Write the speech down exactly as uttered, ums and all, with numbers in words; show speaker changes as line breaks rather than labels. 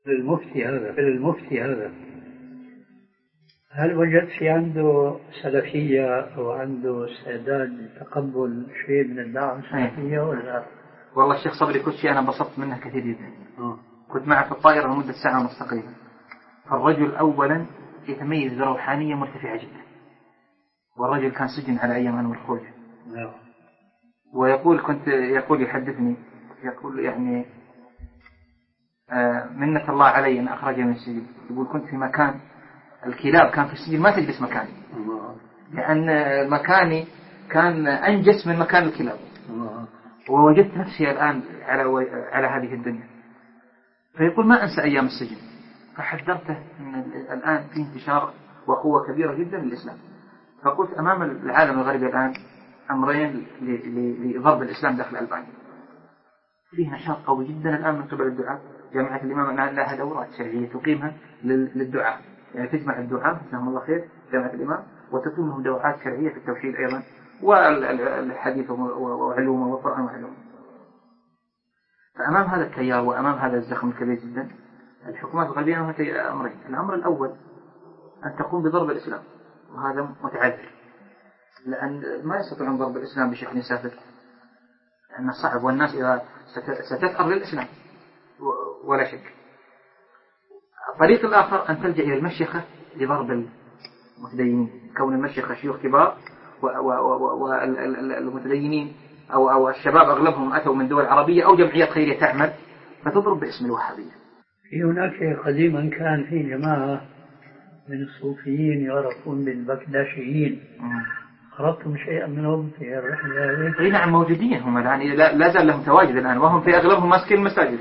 المفتي هذا المفتي هذا هل وجدت في عنده سلفية أو عنده استعداد لتقبل شيء من الدعوة السلفية ولا؟
والله الشيخ صبري كوتشي أنا انبسطت منه كثير جدا.
أوه.
كنت معه في الطائرة لمدة ساعة ونص تقريبا. فالرجل أولا يتميز بروحانية مرتفعة جدا، والرجل كان سجن على أيام أنور الخوجة.
نعم.
ويقول كنت يقول يحدثني يقول يعني آه منة الله علي أن أخرجني من السجن. يقول كنت في مكان الكلاب كان في السجن ما تجلس مكاني، لأن مكاني كان أنجس من مكان الكلاب. ووجدت نفسي الآن على و... على هذه الدنيا. فيقول ما أنسى أيام السجن. فحذرته أن الآن في انتشار وقوة كبيرة جدا للإسلام. فقلت أمام العالم الغربي الآن أمرين لضرب الإسلام داخل ألبانيا. فيه نشاط قوي جدا الآن من قبل الدعاء. جامعة الإمام الآن لها دورات شرعية تقيمها للدعاء، يعني تجمع الدعاء جزاهم الله خير جامعة الإمام وتقيم لهم دورات شرعية في التوحيد أيضا والحديث وعلومه والقرآن وعلومه. فأمام هذا التيار وأمام هذا الزخم الكبير جدا الحكومات الغربية أمرها أمرين. الأمر الأول أن تقوم بضرب الإسلام، وهذا متعذر لأن ما يستطيعون ضرب الإسلام بشكل سافر، لأنه صعب والناس إذا ستثأر للإسلام ولا شك. الطريق الآخر أن تلجأ إلى المشيخة لضرب المتدينين، كون المشيخة شيوخ كبار والمتدينين أو أو الشباب أغلبهم أتوا من دول عربية أو جمعيات خيرية تعمل فتضرب باسم الوهابية.
في هناك قديما كان في جماعة من الصوفيين يعرفون بالبكداشيين، قرأتم شيئا منهم في الرحلة هذه؟
نعم موجودين هم الآن، لا زال لهم تواجد الآن وهم في أغلبهم ماسكين المساجد.